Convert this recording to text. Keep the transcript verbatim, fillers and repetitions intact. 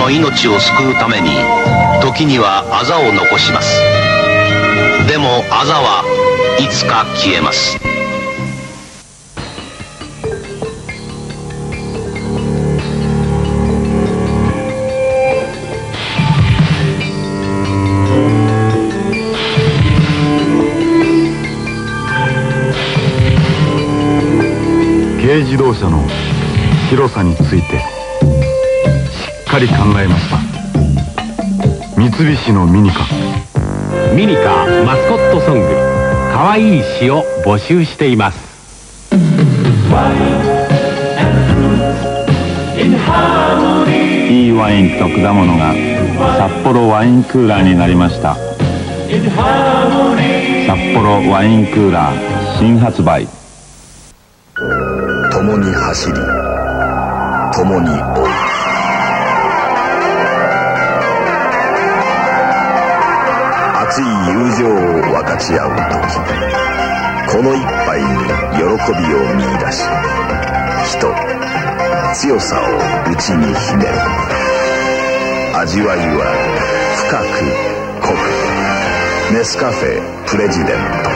の命を救うために時にはあざを残します。でもあざはいつか消えます。 軽自動車の広さについてしっかり考えました。三菱のミニカミニカマスコットソングかわいい詩を募集しています。 いいワインと果物が札幌ワインクーラーになりました。札幌ワインクーラー新発売。 共に走り共に追う、熱い友情を分かち合う時、この一杯に喜びを見出し、人強さを内に秘める。味わいは深く濃く、ネスカフェプレジデント。